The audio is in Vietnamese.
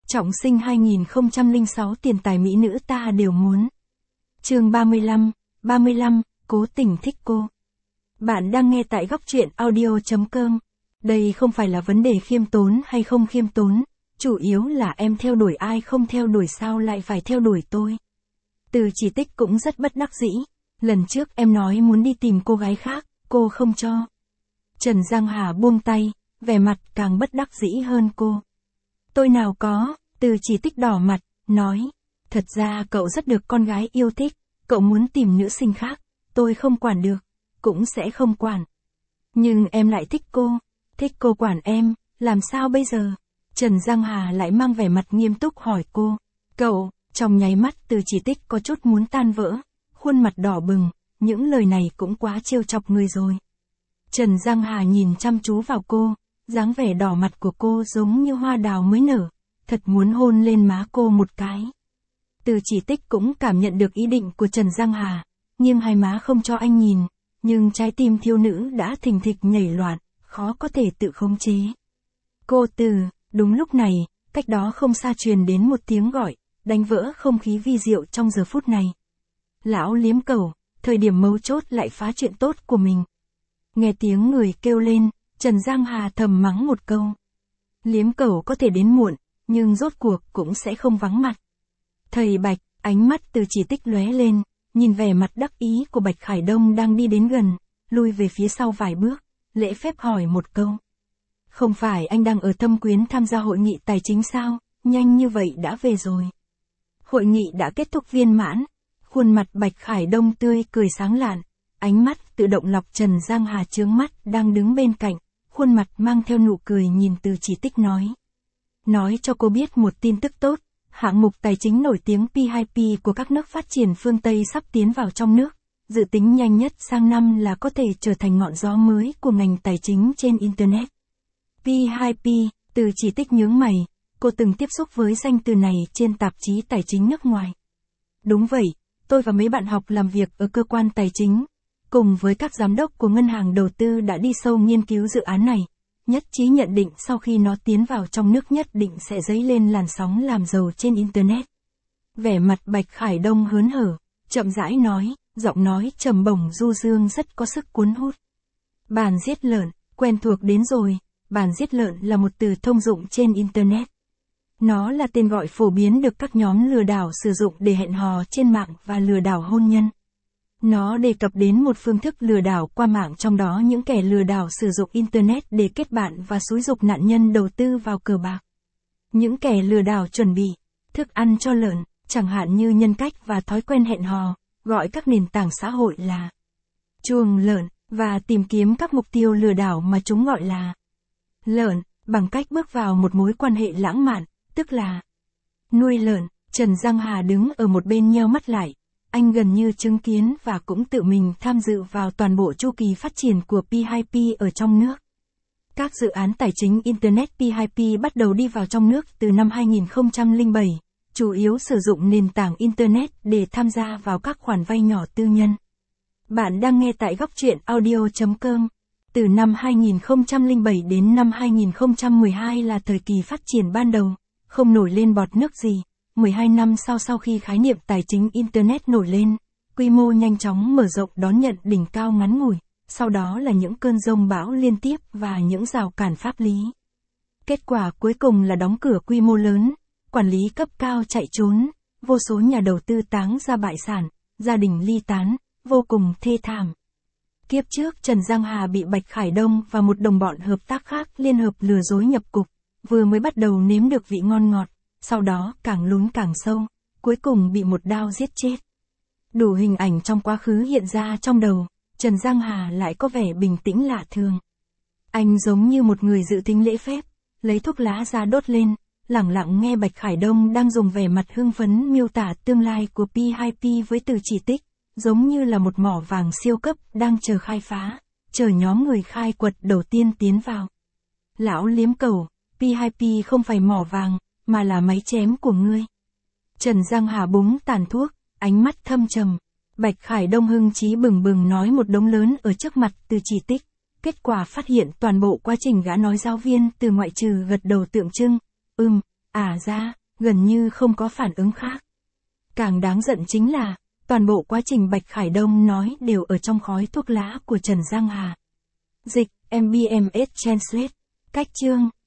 Trọng sinh 2006 tiền tài mỹ nữ ta đều muốn. Chương 35, cố tình thích cô. Bạn đang nghe tại góc truyện audio.com. Đây không phải là vấn đề khiêm tốn hay không khiêm tốn, chủ yếu là em theo đuổi ai không theo đuổi sao lại phải theo đuổi tôi. Từ Chỉ Tích cũng rất bất đắc dĩ, lần trước em nói muốn đi tìm cô gái khác, cô không cho. Trần Giang Hà buông tay, vẻ mặt càng bất đắc dĩ hơn cô. Tôi nào có, Từ Chỉ Tích đỏ mặt, nói, thật ra cậu rất được con gái yêu thích, cậu muốn tìm nữ sinh khác, tôi không quản được, cũng sẽ không quản. Nhưng em lại thích cô quản em, làm sao bây giờ? Trần Giang Hà lại mang vẻ mặt nghiêm túc hỏi cô, cậu, trong nháy mắt Từ Chỉ Tích có chút muốn tan vỡ, khuôn mặt đỏ bừng, những lời này cũng quá trêu chọc người rồi. Trần Giang Hà nhìn chăm chú vào cô, dáng vẻ đỏ mặt của cô giống như hoa đào mới nở, thật muốn hôn lên má cô một cái. Từ Chỉ Tích cũng cảm nhận được ý định của Trần Giang Hà, nghiêng hai má không cho anh nhìn, nhưng trái tim thiếu nữ đã thình thịch nhảy loạn, khó có thể tự khống chế. Cô Từ, đúng lúc này, cách đó không xa truyền đến một tiếng gọi, đánh vỡ không khí vi diệu trong giờ phút này. Lão Liếm Cẩu, thời điểm mấu chốt lại phá chuyện tốt của mình. Nghe tiếng người kêu lên, Trần Giang Hà thầm mắng một câu. Liếm Cẩu có thể đến muộn, nhưng rốt cuộc cũng sẽ không vắng mặt. Thầy Bạch, ánh mắt Từ Chỉ Tích lóe lên, nhìn vẻ mặt đắc ý của Bạch Khải Đông đang đi đến gần, lui về phía sau vài bước, lễ phép hỏi một câu. Không phải anh đang ở Thâm Quyến tham gia hội nghị tài chính sao, nhanh như vậy đã về rồi. Hội nghị đã kết thúc viên mãn, khuôn mặt Bạch Khải Đông tươi cười sáng lạn, ánh mắt tự động lọc Trần Giang Hà chướng mắt đang đứng bên cạnh, khuôn mặt mang theo nụ cười nhìn Từ Chỉ Tích nói. Nói cho cô biết một tin tức tốt, hạng mục tài chính nổi tiếng P2P của các nước phát triển phương Tây sắp tiến vào trong nước, dự tính nhanh nhất sang năm là có thể trở thành ngọn gió mới của ngành tài chính trên Internet. P2P, Từ Chỉ Tích nhướng mày, cô từng tiếp xúc với danh từ này trên tạp chí tài chính nước ngoài. Đúng vậy, tôi và mấy bạn học làm việc ở cơ quan tài chính, cùng với các giám đốc của ngân hàng đầu tư đã đi sâu nghiên cứu dự án này, nhất trí nhận định sau khi nó tiến vào trong nước nhất định sẽ dấy lên làn sóng làm giàu trên Internet. Vẻ mặt Bạch Khải Đông hớn hở, chậm rãi nói, giọng nói trầm bổng du dương rất có sức cuốn hút. Bàn giết lợn, quen thuộc đến rồi, bàn giết lợn là một từ thông dụng trên Internet. Nó là tên gọi phổ biến được các nhóm lừa đảo sử dụng để hẹn hò trên mạng và lừa đảo hôn nhân. Nó đề cập đến một phương thức lừa đảo qua mạng, trong đó những kẻ lừa đảo sử dụng Internet để kết bạn và xúi giục nạn nhân đầu tư vào cờ bạc. Những kẻ lừa đảo chuẩn bị thức ăn cho lợn, chẳng hạn như nhân cách và thói quen hẹn hò, gọi các nền tảng xã hội là chuồng lợn, và tìm kiếm các mục tiêu lừa đảo mà chúng gọi là lợn, bằng cách bước vào một mối quan hệ lãng mạn, tức là nuôi lợn. Trần Giang Hà đứng ở một bên nheo mắt lại. Anh gần như chứng kiến và cũng tự mình tham dự vào toàn bộ chu kỳ phát triển của P2P ở trong nước. Các dự án tài chính Internet P2P bắt đầu đi vào trong nước từ năm 2007, chủ yếu sử dụng nền tảng Internet để tham gia vào các khoản vay nhỏ tư nhân. Bạn đang nghe tại góc truyện audio.com. Từ năm 2007 đến năm 2012 là thời kỳ phát triển ban đầu, không nổi lên bọt nước gì. 12 năm sau khi khái niệm tài chính Internet nổi lên, quy mô nhanh chóng mở rộng đón nhận đỉnh cao ngắn ngủi, sau đó là những cơn giông bão liên tiếp và những rào cản pháp lý. Kết quả cuối cùng là đóng cửa quy mô lớn, quản lý cấp cao chạy trốn, vô số nhà đầu tư táng ra bại sản, gia đình ly tán, vô cùng thê thảm. Kiếp trước Trần Giang Hà bị Bạch Khải Đông và một đồng bọn hợp tác khác liên hợp lừa dối nhập cục, vừa mới bắt đầu nếm được vị ngon ngọt. Sau đó càng lún càng sâu, cuối cùng bị một đao giết chết. Đủ hình ảnh trong quá khứ hiện ra trong đầu, Trần Giang Hà lại có vẻ bình tĩnh lạ thường. Anh giống như một người dự tính lễ phép, lấy thuốc lá ra đốt lên, lẳng lặng nghe Bạch Khải Đông đang dùng vẻ mặt hưng phấn miêu tả tương lai của P2P với Từ Chỉ Tích, giống như là một mỏ vàng siêu cấp đang chờ khai phá, chờ nhóm người khai quật đầu tiên tiến vào. Lão Liếm Cẩu, P2P không phải mỏ vàng, mà là máy chém của ngươi. Trần Giang Hà búng tàn thuốc, ánh mắt thâm trầm. Bạch Khải Đông hưng chí bừng bừng nói một đống lớn ở trước mặt Từ Chỉ Tích. Kết quả phát hiện toàn bộ quá trình gã nói giáo viên từ ngoại trừ gật đầu tượng trưng, ra, gần như không có phản ứng khác. Càng đáng giận chính là, toàn bộ quá trình Bạch Khải Đông nói đều ở trong khói thuốc lá của Trần Giang Hà. Dịch, MBMS Translate. Cách chương.